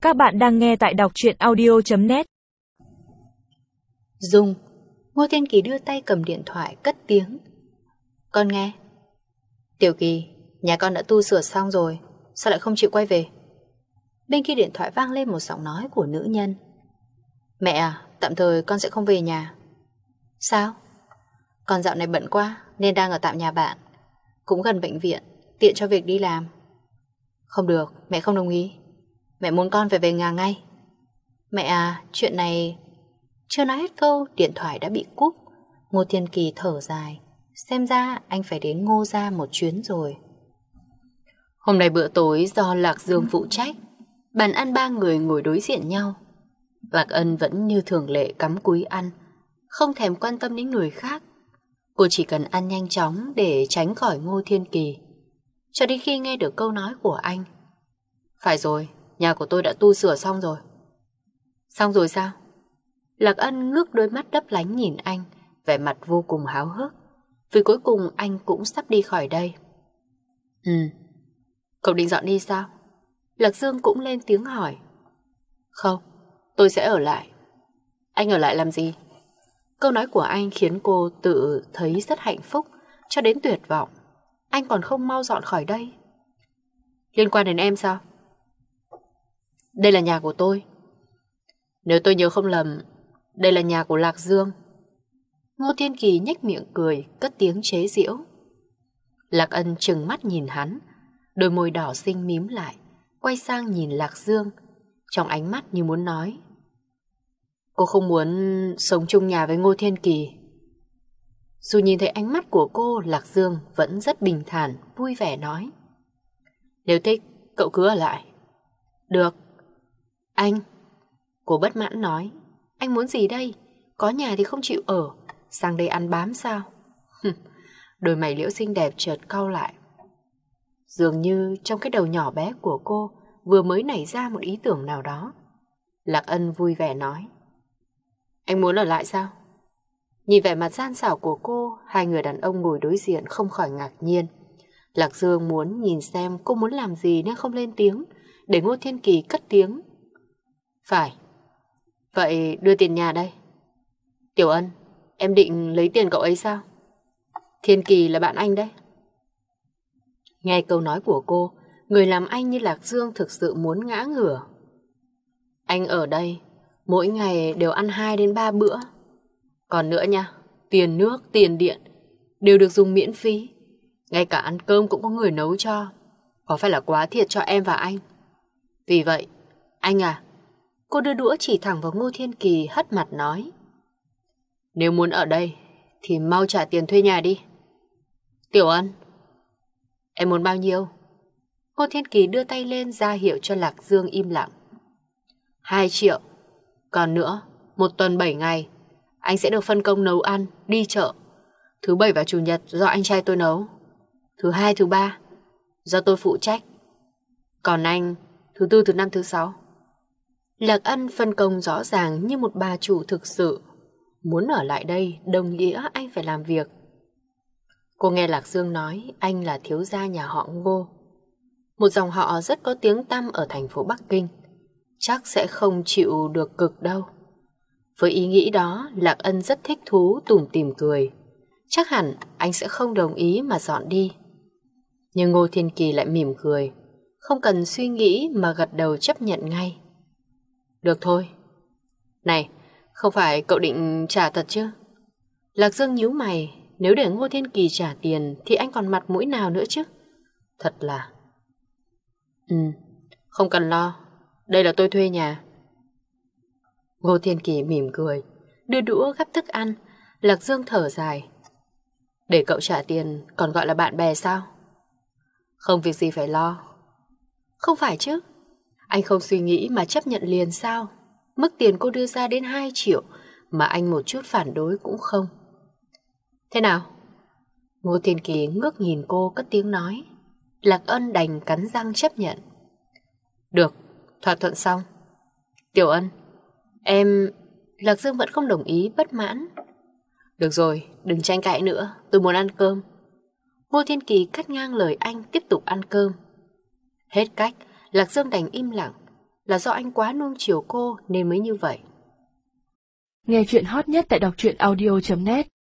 Các bạn đang nghe tại đọc truyện audio.net. Dung. Ngô Thiên Kỳ đưa tay cầm điện thoại cất tiếng. Con nghe. Tiểu Kỳ, nhà con đã tu sửa xong rồi, sao lại không chịu quay về? Bên kia điện thoại vang lên một giọng nói của nữ nhân. Mẹ à, tạm thời con sẽ không về nhà. Sao? Con dạo này bận quá nên đang ở tạm nhà bạn, cũng gần bệnh viện, tiện cho việc đi làm. Không được, mẹ không đồng ý. Mẹ muốn con phải về nhà ngay. Mẹ à, chuyện này... Chưa nói hết câu, điện thoại đã bị cúp. Ngô Thiên Kỳ thở dài. Xem ra anh phải đến Ngô gia một chuyến rồi. Hôm nay bữa tối do Lạc Dương phụ trách. Bàn ăn ba người ngồi đối diện nhau. Lạc Ân vẫn như thường lệ cắm cúi ăn, không thèm quan tâm đến người khác. Cô chỉ cần ăn nhanh chóng để tránh khỏi Ngô Thiên Kỳ. Cho đến khi nghe được câu nói của anh. Phải rồi, nhà của tôi đã tu sửa xong rồi. Xong rồi sao? Lạc Ân ngước đôi mắt lấp lánh nhìn anh, vẻ mặt vô cùng háo hức, vì cuối cùng anh cũng sắp đi khỏi đây. Cậu định dọn đi sao? Lạc Dương cũng lên tiếng hỏi. Không, tôi sẽ ở lại. Anh ở lại làm gì? Câu nói của anh khiến cô tự thấy rất hạnh phúc, cho đến tuyệt vọng. Anh còn không mau dọn khỏi đây. Liên quan đến em sao? Đây là nhà của tôi. Nếu tôi nhớ không lầm, đây là nhà của Lạc Dương. Ngô Thiên Kỳ nhếch miệng cười, cất tiếng chế giễu. Lạc Ân trừng mắt nhìn hắn, đôi môi đỏ xinh mím lại, quay sang nhìn Lạc Dương, trong ánh mắt như muốn nói. Cô không muốn sống chung nhà với Ngô Thiên Kỳ. Dù nhìn thấy ánh mắt của cô, Lạc Dương vẫn rất bình thản, vui vẻ nói. Nếu thích, cậu cứ ở lại. Được. Anh. Cô bất mãn nói. Anh muốn gì đây? Có nhà thì không chịu ở, sang đây ăn bám sao? Đôi mày liễu xinh đẹp chợt cau lại. Dường như trong cái đầu nhỏ bé của cô vừa mới nảy ra một ý tưởng nào đó. Lạc Ân vui vẻ nói. Anh muốn ở lại sao? Nhìn vẻ mặt gian xảo của cô, hai người đàn ông ngồi đối diện không khỏi ngạc nhiên. Lạc Dương muốn nhìn xem cô muốn làm gì nên không lên tiếng, để Ngô Thiên Kỳ cất tiếng. Phải. Vậy đưa tiền nhà đây. Tiểu Ân, em định lấy tiền cậu ấy sao? Thiên Kỳ là bạn anh đấy. Nghe câu nói của cô, người làm anh như Lạc Dương thực sự muốn ngã ngửa. Anh ở đây, mỗi ngày đều ăn 2 đến 3 bữa. Còn nữa nha, tiền nước, tiền điện đều được dùng miễn phí. Ngay cả ăn cơm cũng có người nấu cho. Có phải là quá thiệt cho em và anh? Vì vậy, anh à, cô đưa đũa chỉ thẳng vào Ngô Thiên Kỳ hất mặt nói. Nếu muốn ở đây thì mau trả tiền thuê nhà đi. Tiểu Ân, em muốn bao nhiêu? Ngô Thiên Kỳ đưa tay lên ra hiệu cho Lạc Dương im lặng. 2 triệu. Còn nữa, 1 tuần 7 ngày anh sẽ được phân công nấu ăn, đi chợ. Thứ 7 và Chủ nhật do anh trai tôi nấu. Thứ 2, thứ 3 do tôi phụ trách. Còn anh, thứ 4, thứ 5, thứ 6. Lạc Ân phân công rõ ràng như một bà chủ thực sự. Muốn ở lại đây đồng nghĩa anh phải làm việc. Cô nghe Lạc Dương nói anh là thiếu gia nhà họ Ngô, một dòng họ rất có tiếng tăm ở thành phố Bắc Kinh. Chắc sẽ không chịu được cực đâu. Với ý nghĩ đó, Lạc Ân rất thích thú tủm tỉm cười. Chắc hẳn anh sẽ không đồng ý mà dọn đi. Nhưng Ngô Thiên Kỳ lại mỉm cười, không cần suy nghĩ mà gật đầu chấp nhận ngay. Được thôi. Này, không phải cậu định trả thật chứ? Lạc Dương nhíu mày, nếu để Ngô Thiên Kỳ trả tiền thì anh còn mặt mũi nào nữa chứ? Thật là... không cần lo, đây là tôi thuê nhà. Ngô Thiên Kỳ mỉm cười, đưa đũa gắp thức ăn. Lạc Dương thở dài. Để cậu trả tiền còn gọi là bạn bè sao? Không việc gì phải lo. Không phải chứ, anh không suy nghĩ mà chấp nhận liền sao? Mức tiền cô đưa ra đến 2 triệu mà anh một chút phản đối cũng không. Thế nào? Ngô Thiên Kỳ ngước nhìn cô cất tiếng nói. Lạc Ân đành cắn răng chấp nhận. Được, thỏa thuận xong. Tiểu Ân, em... Lạc Dương vẫn không đồng ý, bất mãn. Được rồi, đừng tranh cãi nữa, tôi muốn ăn cơm. Ngô Thiên Kỳ cắt ngang lời anh, tiếp tục ăn cơm. Hết cách, Lạc Dương đành im lặng. là do anh quá nuông chiều cô nên mới như vậy. Nghe chuyện hot nhất tại đọc truyện audio.net